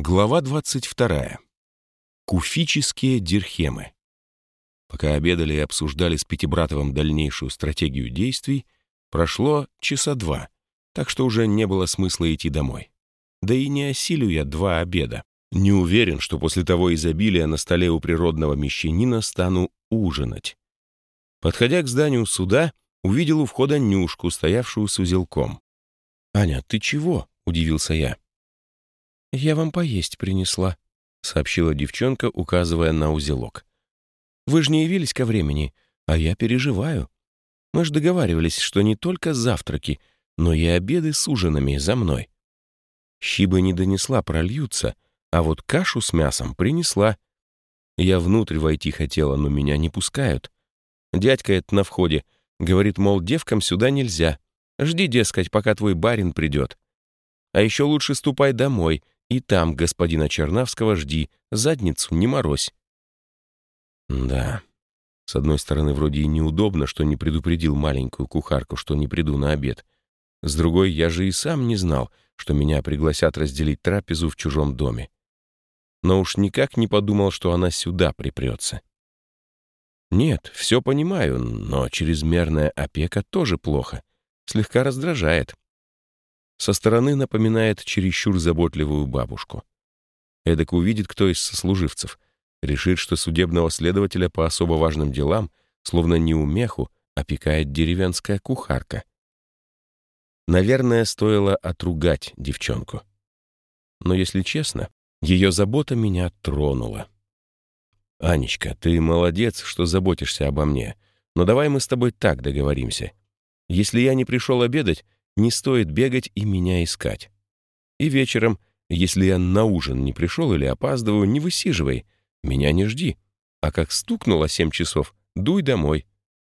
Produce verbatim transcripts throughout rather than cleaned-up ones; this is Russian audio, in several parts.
Глава двадцать вторая. Куфические дирхемы. Пока обедали и обсуждали с Пятибратовым дальнейшую стратегию действий, прошло часа два, так что уже не было смысла идти домой. Да и не осилю я два обеда. Не уверен, что после того изобилия на столе у природного мещанина стану ужинать. Подходя к зданию суда, увидел у входа Нюшку, стоявшую с узелком. «Аня, ты чего?» — удивился я. «Я вам поесть принесла», — сообщила девчонка, указывая на узелок. «Вы же не явились ко времени, а я переживаю. Мы же договаривались, что не только завтраки, но и обеды с ужинами за мной. Щи бы не донесла, прольются, а вот кашу с мясом принесла. Я внутрь войти хотела, но меня не пускают. Дядька этот на входе говорит, мол, девкам сюда нельзя. Жди, дескать, пока твой барин придет. А еще лучше ступай домой, и там господина Чернавского жди, задницу не морозь». Да, с одной стороны, вроде и неудобно, что не предупредил маленькую кухарку, что не приду на обед. С другой, я же и сам не знал, что меня пригласят разделить трапезу в чужом доме. Но уж никак не подумал, что она сюда припрется. Нет, все понимаю, но чрезмерная опека тоже плохо, слегка раздражает. Со стороны напоминает чересчур заботливую бабушку. Эдак увидит кто из сослуживцев, решит, что судебного следователя по особо важным делам, словно неумеху, опекает деревенская кухарка. Наверное, стоило отругать девчонку. Но, если честно, ее забота меня тронула. «Анечка, ты молодец, что заботишься обо мне, но давай мы с тобой так договоримся. Если я не пришел обедать, не стоит бегать и меня искать. И вечером, если я на ужин не пришел или опаздываю, не высиживай, меня не жди. А как стукнуло семь часов, дуй домой».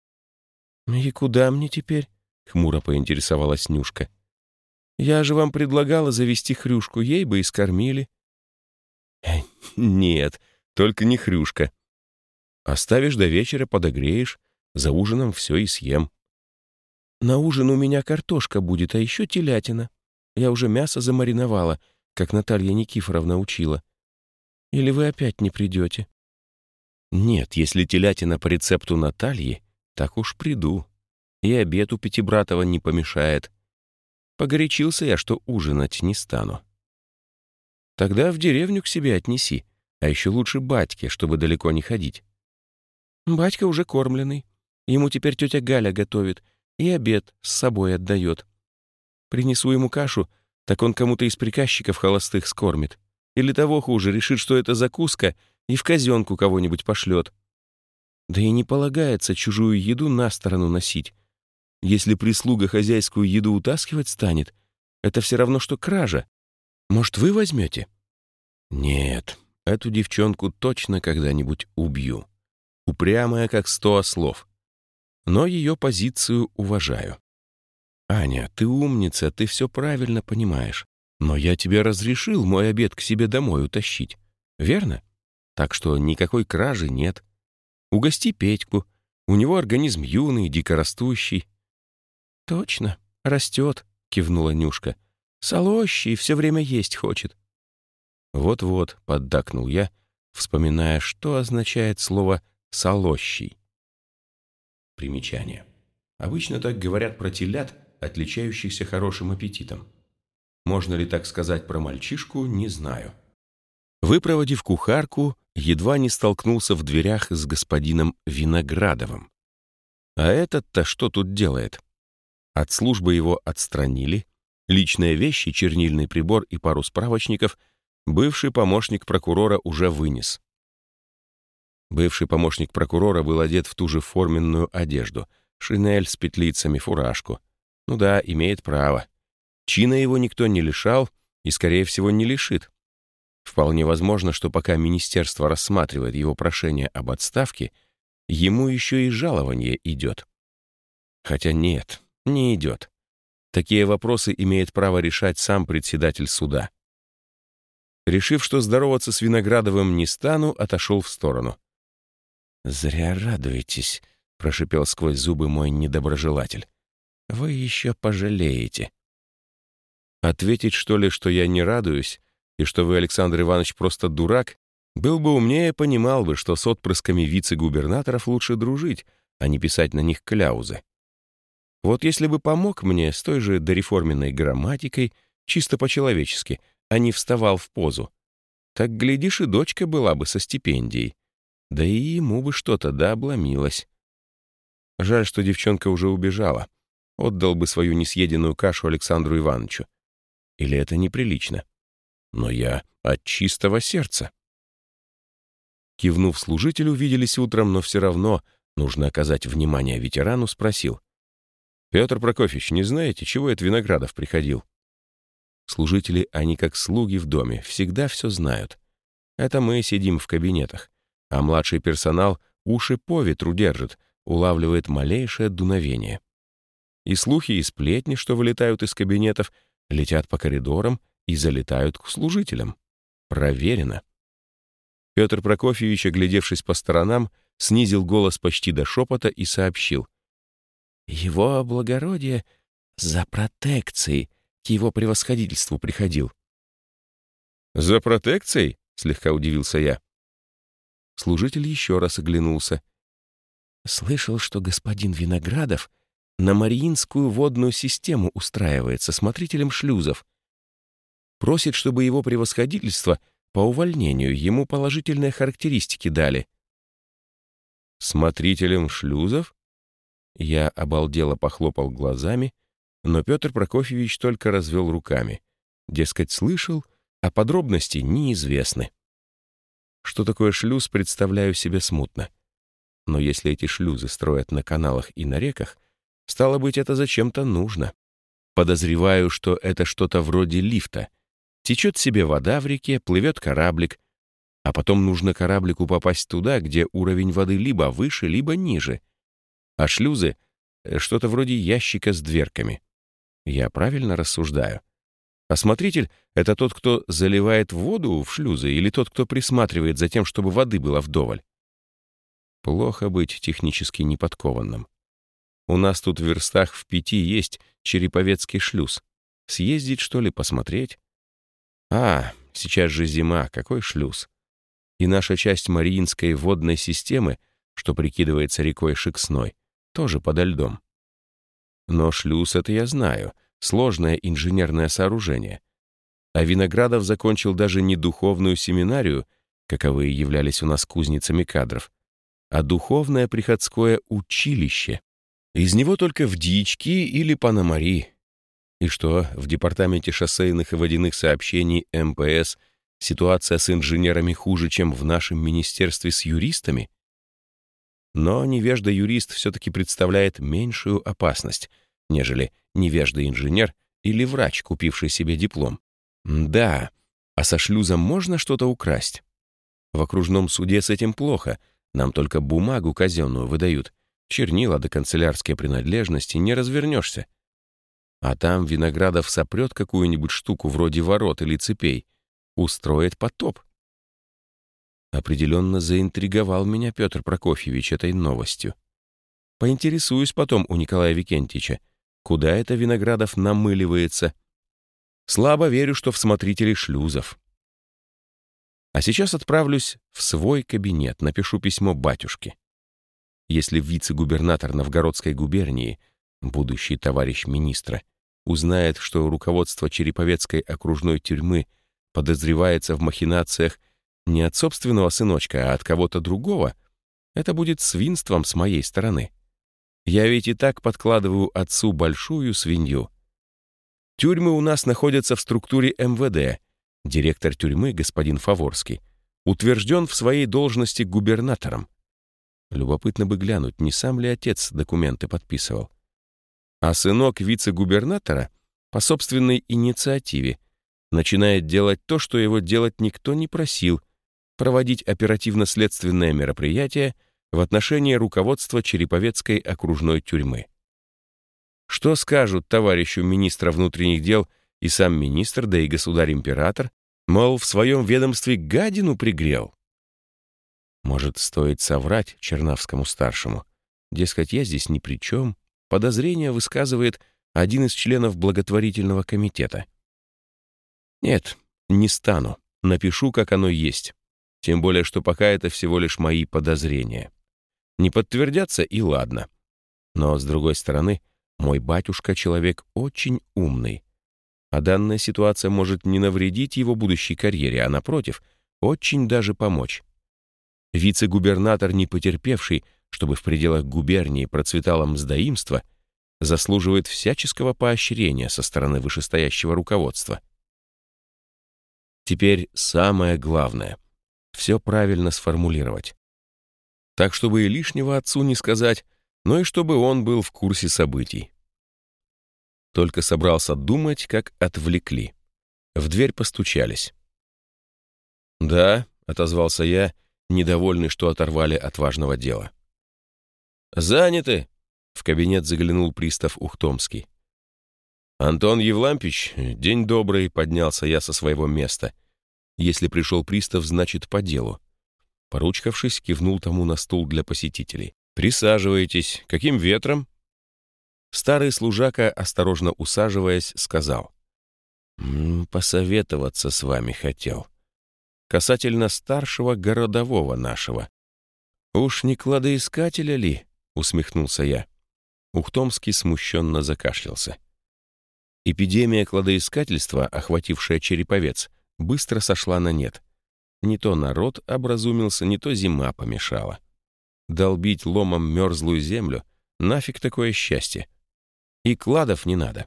«И куда мне теперь?» — хмуро поинтересовалась Нюшка. «Я же вам предлагала завести Хрюшку, ей бы и скормили». «Нет, только не Хрюшка. Оставишь до вечера, подогреешь, за ужином все и съем». «На ужин у меня картошка будет, а еще телятина. Я уже мясо замариновала, как Наталья Никифоровна учила. Или вы опять не придете?» «Нет, если телятина по рецепту Натальи, так уж приду. И обед у Пятибратова не помешает. Погорячился я, что ужинать не стану». «Тогда в деревню к себе отнеси, а еще лучше батьке, чтобы далеко не ходить». «Батька уже кормленный. Ему теперь тетя Галя готовит и обед с собой отдает. Принесу ему кашу, так он кому-то из приказчиков холостых скормит. Или того хуже, решит, что это закуска, и в казенку кого-нибудь пошлет. Да и не полагается чужую еду на сторону носить. Если прислуга хозяйскую еду утаскивать станет, это все равно, что кража. Может, вы возьмете?» «Нет, эту девчонку точно когда-нибудь убью. Упрямая, как сто ослов. Но ее позицию уважаю. Аня, ты умница, ты все правильно понимаешь. Но я тебе разрешил мой обед к себе домой утащить. Верно? Так что никакой кражи нет. Угости Петьку. У него организм юный, дикорастущий». «Точно, растет», — кивнула Нюшка. «Солощий, все время есть хочет». «Вот-вот», — поддакнул я, вспоминая, что означает слово «солощий». Примечание. Обычно так говорят про телят, отличающихся хорошим аппетитом. Можно ли так сказать про мальчишку, не знаю. Выпроводив кухарку, едва не столкнулся в дверях с господином Виноградовым. А этот-то что тут делает? От службы его отстранили, личные вещи, чернильный прибор и пару справочников бывший помощник прокурора уже вынес. Бывший помощник прокурора был одет в ту же форменную одежду, шинель с петлицами, фуражку. Ну да, имеет право. Чина его никто не лишал и, скорее всего, не лишит. Вполне возможно, что пока министерство рассматривает его прошение об отставке, ему еще и жалование идет. Хотя нет, не идет. Такие вопросы имеет право решать сам председатель суда. Решив, что здороваться с Виноградовым не стану, отошел в сторону. «Зря радуетесь», — прошипел сквозь зубы мой недоброжелатель. «Вы еще пожалеете». Ответить, что ли, что я не радуюсь, и что вы, Александр Иванович, просто дурак, был бы умнее, понимал бы, что с отпрысками вице-губернаторов лучше дружить, а не писать на них кляузы. Вот если бы помог мне с той же дореформенной грамматикой, чисто по-человечески, а не вставал в позу, так, глядишь, и дочка была бы со стипендией. Да и ему бы что-то да обломилось. Жаль, что девчонка уже убежала. Отдал бы свою несъеденную кашу Александру Ивановичу. Или это неприлично? Но я от чистого сердца. Кивнув служителю, виделись утром, но все равно нужно оказать внимание ветерану, спросил. «Петр Прокофьевич, не знаете, чего это Виноградов приходил?» Служители, они как слуги в доме, всегда все знают. Это мы сидим в кабинетах, а младший персонал уши по ветру держит, улавливает малейшее дуновение. И слухи, и сплетни, что вылетают из кабинетов, летят по коридорам и залетают к служителям. Проверено. Петр Прокофьевич, оглядевшись по сторонам, снизил голос почти до шепота и сообщил. «Его благородие за протекцией к его превосходительству приходил». «За протекцией?» — слегка удивился я. Служитель еще раз оглянулся. «Слышал, что господин Виноградов на Мариинскую водную систему устраивается смотрителем шлюзов. Просит, чтобы его превосходительство по увольнению ему положительные характеристики дали». «Смотрителем шлюзов?» Я обалдело похлопал глазами, но Петр Прокофьевич только развел руками. Дескать, слышал, а подробности неизвестны. Что такое шлюз, представляю себе смутно. Но если эти шлюзы строят на каналах и на реках, стало быть, это зачем-то нужно. Подозреваю, что это что-то вроде лифта. Течет себе вода в реке, плывет кораблик, а потом нужно кораблику попасть туда, где уровень воды либо выше, либо ниже. А шлюзы — что-то вроде ящика с дверками. Я правильно рассуждаю? А смотритель — это тот, кто заливает воду в шлюзы, или тот, кто присматривает за тем, чтобы воды было вдоволь? Плохо быть технически неподкованным. У нас тут в верстах в пяти есть Череповецкий шлюз. Съездить, что ли, посмотреть? А, сейчас же зима, какой шлюз? И наша часть Мариинской водной системы, что прикидывается рекой Шексной, тоже подо льдом. Но шлюз — это я знаю, сложное инженерное сооружение. А Виноградов закончил даже не духовную семинарию, каковые являлись у нас кузницами кадров, а духовное приходское училище. Из него только в Дьячки или Пономари. И что, в департаменте шоссейных и водяных сообщений эм пэ эс ситуация с инженерами хуже, чем в нашем министерстве с юристами? Но невежда-юрист все-таки представляет меньшую опасность, нежели невежда-инженер или врач, купивший себе диплом. Да, а со шлюзом можно что-то украсть? В окружном суде с этим плохо, нам только бумагу казенную выдают, чернила да канцелярские принадлежности не развернешься. А там Виноградов сопрет какую-нибудь штуку вроде ворот или цепей, устроит потоп. Определенно заинтриговал меня Петр Прокофьевич этой новостью. Поинтересуюсь потом у Николая Викентьевича, куда это Виноградов намыливается. Слабо верю, что в смотрителей шлюзов. А сейчас отправлюсь в свой кабинет, напишу письмо батюшке. Если вице-губернатор Новгородской губернии, будущий товарищ министра, узнает, что руководство Череповецкой окружной тюрьмы подозревается в махинациях не от собственного сыночка, а от кого-то другого, это будет свинством с моей стороны. Я ведь и так подкладываю отцу большую свинью. Тюрьмы у нас находятся в структуре эм вэ дэ. Директор тюрьмы, господин Фаворский, утвержден в своей должности губернатором. Любопытно бы глянуть, не сам ли отец документы подписывал. А сынок вице-губернатора по собственной инициативе начинает делать то, что его делать никто не просил, проводить оперативно-следственное мероприятие в отношении руководства Череповецкой окружной тюрьмы. Что скажут товарищу министра внутренних дел и сам министр, да и государь-император, мол, в своем ведомстве гадину пригрел? Может, стоит соврать Чернавскому-старшему? Дескать, я здесь ни при чем. Подозрение высказывает один из членов благотворительного комитета. Нет, Не стану. Напишу, как оно есть. Тем более, что пока это всего лишь мои подозрения. Не подтвердятся, и ладно. Но, с другой стороны, мой батюшка — человек очень умный. А данная ситуация может не навредить его будущей карьере, а, напротив, очень даже помочь. Вице-губернатор, не потерпевший, чтобы в пределах губернии процветало мздоимство, заслуживает всяческого поощрения со стороны вышестоящего руководства. Теперь самое главное — все правильно сформулировать. Так, чтобы и лишнего отцу не сказать, но и чтобы он был в курсе событий. Только собрался думать, как отвлекли. В дверь постучались. «Да», — отозвался я, недовольный, что оторвали от важного дела. «Заняты», — в кабинет заглянул пристав Ухтомский. «Антон Евлампич, день добрый», — поднялся я со своего места. Если пришел пристав, значит, по делу. Поручкавшись, кивнул тому на стул для посетителей. «Присаживайтесь. Каким ветром?» Старый служака, осторожно усаживаясь, сказал. «М, «Посоветоваться с вами хотел. Касательно старшего городового нашего». «Уж не кладоискателя ли?» — усмехнулся я. Ухтомский смущенно закашлялся. Эпидемия кладоискательства, охватившая Череповец, быстро сошла на нет. Не то народ образумился, не то зима помешала. Долбить ломом мерзлую землю — нафиг такое счастье. И кладов не надо.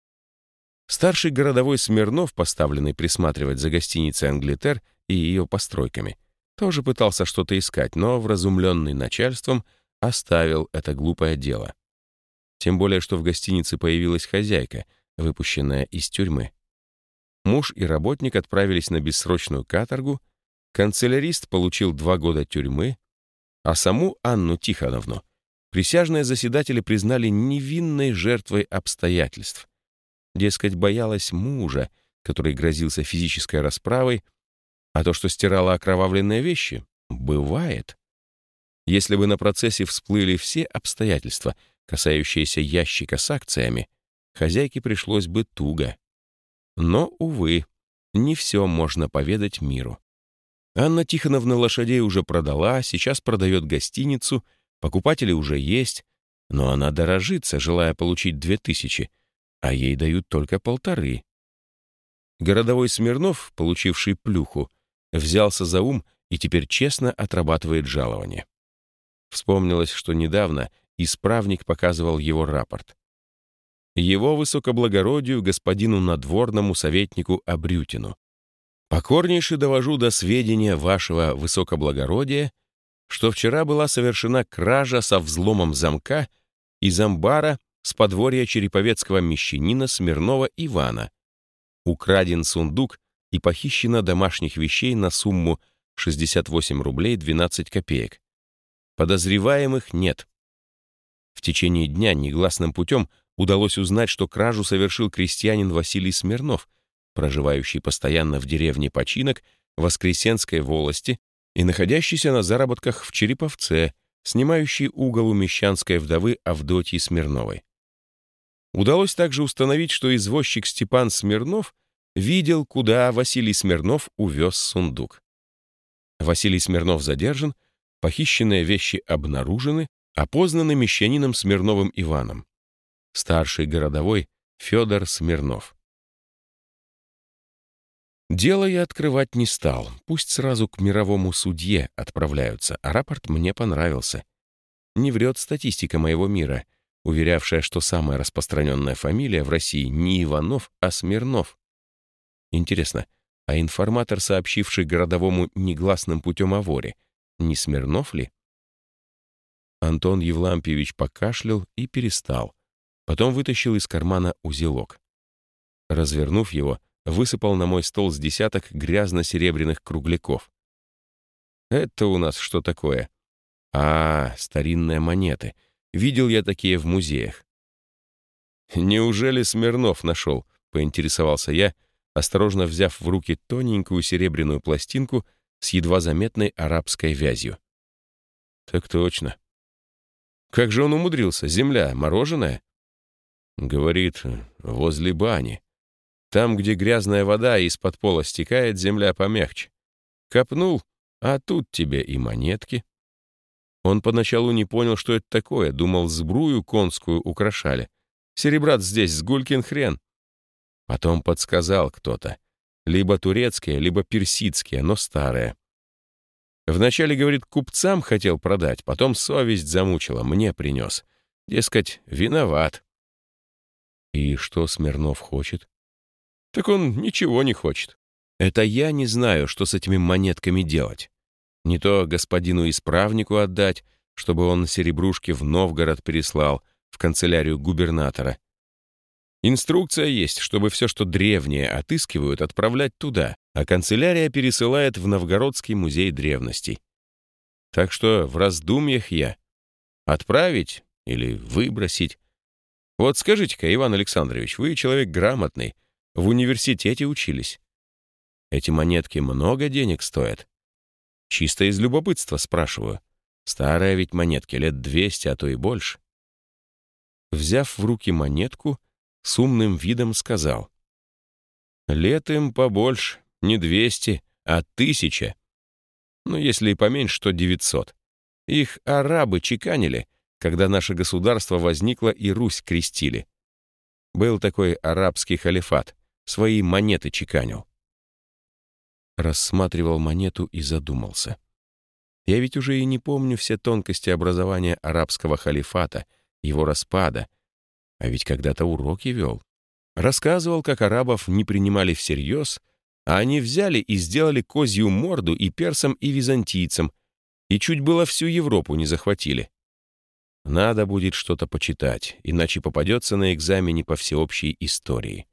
Старший городовой Смирнов, поставленный присматривать за гостиницей «Англитер» и ее постройками, тоже пытался что-то искать, но, вразумленный начальством, оставил это глупое дело. Тем более, что в гостинице появилась хозяйка, выпущенная из тюрьмы. Муж и работник отправились на бессрочную каторгу, канцелярист получил два года тюрьмы, а саму Анну Тихоновну присяжные заседатели признали невинной жертвой обстоятельств. Дескать, боялась мужа, который грозился физической расправой, а то, что стирала окровавленные вещи, бывает. Если бы на процессе всплыли все обстоятельства, касающиеся ящика с акциями, хозяйке пришлось бы туго. Но, увы, не все можно поведать миру. Анна Тихоновна лошадей уже продала, сейчас продает гостиницу, покупатели уже есть, но она дорожится, желая получить две тысячи, а ей дают только полторы. Городовой Смирнов, получивший плюху, взялся за ум и теперь честно отрабатывает жалование. Вспомнилось, что недавно исправник показывал его рапорт. Его высокоблагородию господину надворному советнику Абрютину. Покорнейше довожу до сведения вашего высокоблагородия, что вчера была совершена кража со взломом замка из амбара с подворья череповецкого мещанина Смирнова Ивана. Украден сундук и похищено домашних вещей на сумму шестьдесят восемь рублей двенадцать копеек. Подозреваемых нет. В течение дня негласным путем удалось узнать, что кражу совершил крестьянин Василий Смирнов, проживающий постоянно в деревне Починок Воскресенской волости и находящийся на заработках в Череповце, снимающий угол у мещанской вдовы Авдотьи Смирновой. Удалось также установить, что извозчик Степан Смирнов видел, куда Василий Смирнов увез сундук. Василий Смирнов задержан, похищенные вещи обнаружены, опознаны мещанином Смирновым Иваном. Старший городовой Федор Смирнов. Дело я открывать не стал, пусть сразу к мировому судье отправляются, а рапорт мне понравился. Не врет статистика моего мира, уверявшая, что самая распространенная фамилия в России не Иванов, а Смирнов. Интересно, а информатор, сообщивший городовому негласным путем о воре, не Смирнов ли? Антон Евлампьевич покашлял и перестал. Потом вытащил из кармана узелок. Развернув его, высыпал на мой стол с десяток грязно-серебряных кругляков. Это у нас что такое? А, старинные монеты. Видел я такие в музеях. Неужели Смирнов нашел? Поинтересовался я, осторожно взяв в руки тоненькую серебряную пластинку с едва заметной арабской вязью. Так точно. Как же он умудрился? Земля мороженая? Говорит, возле бани. Там, где грязная вода из-под пола стекает, земля помягче. Копнул, а тут тебе и монетки. Он поначалу не понял, что это такое, думал, сбрую конскую украшали. Серебрат здесь сгулькин хрен. Потом подсказал кто-то. Либо турецкие, либо персидские, но старые. Вначале, говорит, купцам хотел продать, потом совесть замучила, мне принес. Дескать, виноват. И что Смирнов хочет? Так он ничего не хочет. Это я не знаю, что с этими монетками делать. Не то господину исправнику отдать, чтобы он серебрушки в Новгород переслал, в канцелярию губернатора. Инструкция есть, чтобы все, что древнее отыскивают, отправлять туда, а канцелярия пересылает в Новгородский музей древностей. Так что в раздумьях я. Отправить или выбросить? Вот скажите-ка, Иван Александрович, вы человек грамотный, в университете учились. Эти монетки много денег стоят? Чисто из любопытства спрашиваю. Старая ведь монетки, лет двести, а то и больше. Взяв в руки монетку, с умным видом сказал. Лет им побольше, не двести, а тысяча. Ну, если и поменьше, то девятьсот. Их арабы чеканили, когда наше государство возникло и Русь крестили. Был такой арабский халифат, свои монеты чеканил. Рассматривал монету и задумался. Я ведь уже и не помню все тонкости образования арабского халифата, его распада, а ведь когда-то уроки вел. Рассказывал, как арабов не принимали всерьез, а они взяли и сделали козью морду и персам, и византийцам, и чуть было всю Европу не захватили. Надо будет что-то почитать, иначе попадется на экзамене по всеобщей истории.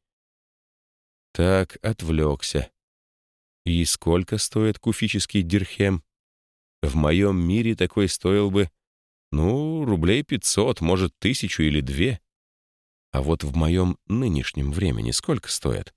Так, отвлекся. И сколько стоит куфический дирхем? В моем мире такой стоил бы, ну, рублей пятьсот, может, тысячу или две. А вот в моем нынешнем времени сколько стоит?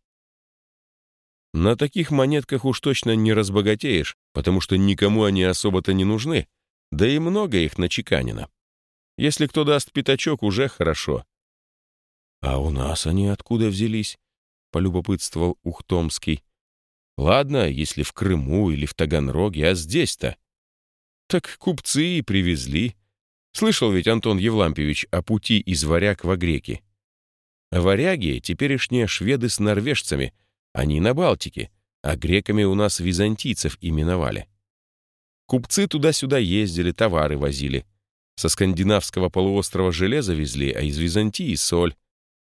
На таких монетках уж точно не разбогатеешь, потому что никому они особо-то не нужны, да и много их начеканено. Если кто даст пятачок, уже хорошо. А у нас они откуда взялись? Полюбопытствовал Ухтомский. Ладно, если в Крыму или в Таганроге, а здесь-то? Так купцы и привезли. Слышал ведь, Антон Евлампьевич, о пути из варяг во греки. Варяги — теперешние шведы с норвежцами, они на Балтике, а греками у нас византийцев именовали. Купцы туда-сюда ездили, товары возили. Со скандинавского полуострова железо везли, а из Византии — соль.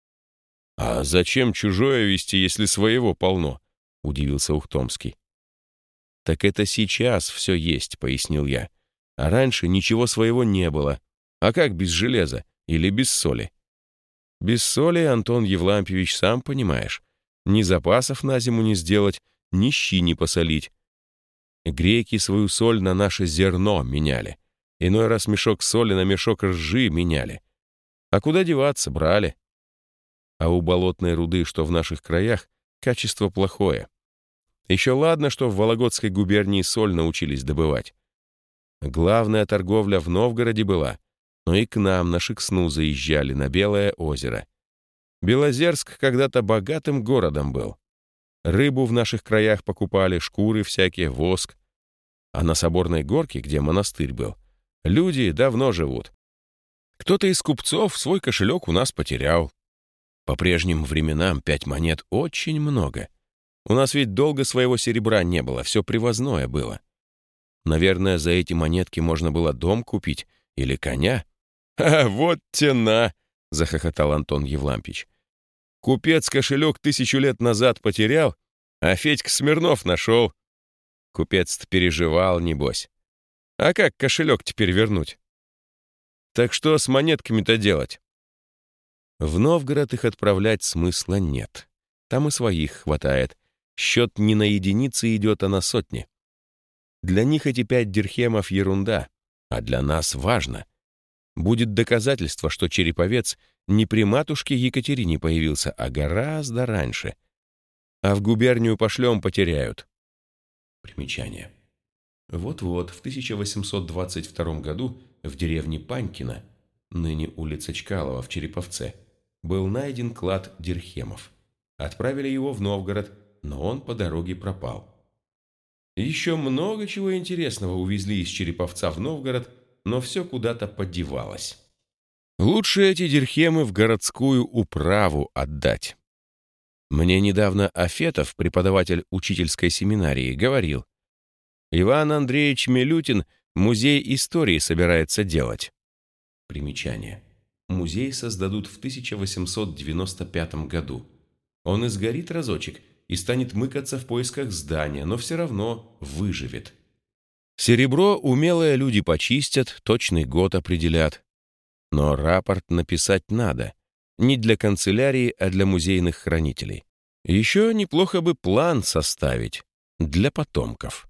«А зачем чужое везти, если своего полно?» — удивился Ухтомский. «Так это сейчас все есть», — пояснил я. «А раньше ничего своего не было. А как без железа или без соли?» «Без соли, Антон Евлампьевич, сам понимаешь, ни запасов на зиму не сделать, ни щи не посолить. Греки свою соль на наше зерно меняли. Иной раз мешок соли на мешок ржи меняли. А куда деваться, брали. А у болотной руды, что в наших краях, качество плохое. Еще ладно, что в Вологодской губернии соль научились добывать. Главная торговля в Новгороде была, но и к нам на Шексну заезжали, на Белое озеро. Белозерск когда-то богатым городом был. Рыбу в наших краях покупали, шкуры всякие, воск. А на Соборной горке, где монастырь был, люди давно живут. Кто-то из купцов свой кошелек у нас потерял. По прежним временам пять монет очень много. У нас ведь долго своего серебра не было, все привозное было. Наверное, за эти монетки можно было дом купить или коня. «А вот тена!» — захохотал Антон Евлампич. «Купец кошелек тысячу лет назад потерял, а Федька Смирнов нашел. Купец-то переживал, небось. А как кошелек теперь вернуть? Так что с монетками-то делать?» В Новгород их отправлять смысла нет. Там и своих хватает. Счет не на единицы идет, а на сотни. Для них эти пять дирхемов — ерунда, а для нас важно. Будет доказательство, что Череповец не при матушке Екатерине появился, а гораздо раньше. А в губернию пошлем — потеряют. Примечание. Вот-вот, в тысяча восемьсот двадцать втором году в деревне Панькино, ныне улица Чкалова в Череповце, был найден клад дирхемов. Отправили его в Новгород, но он по дороге пропал. Еще много чего интересного увезли из Череповца в Новгород, но все куда-то подевалось. Лучше эти дирхемы в городскую управу отдать. Мне недавно Афетов, преподаватель учительской семинарии, говорил: Иван Андреевич Милютин музей истории собирается делать. Примечание. Музей создадут в тысяча восемьсот девяносто пятом году. Он изгорит разочек и станет мыкаться в поисках здания, но все равно выживет. Серебро умелые люди почистят, точный год определят. Но рапорт написать надо. Не для канцелярии, а для музейных хранителей. Еще неплохо бы план составить для потомков.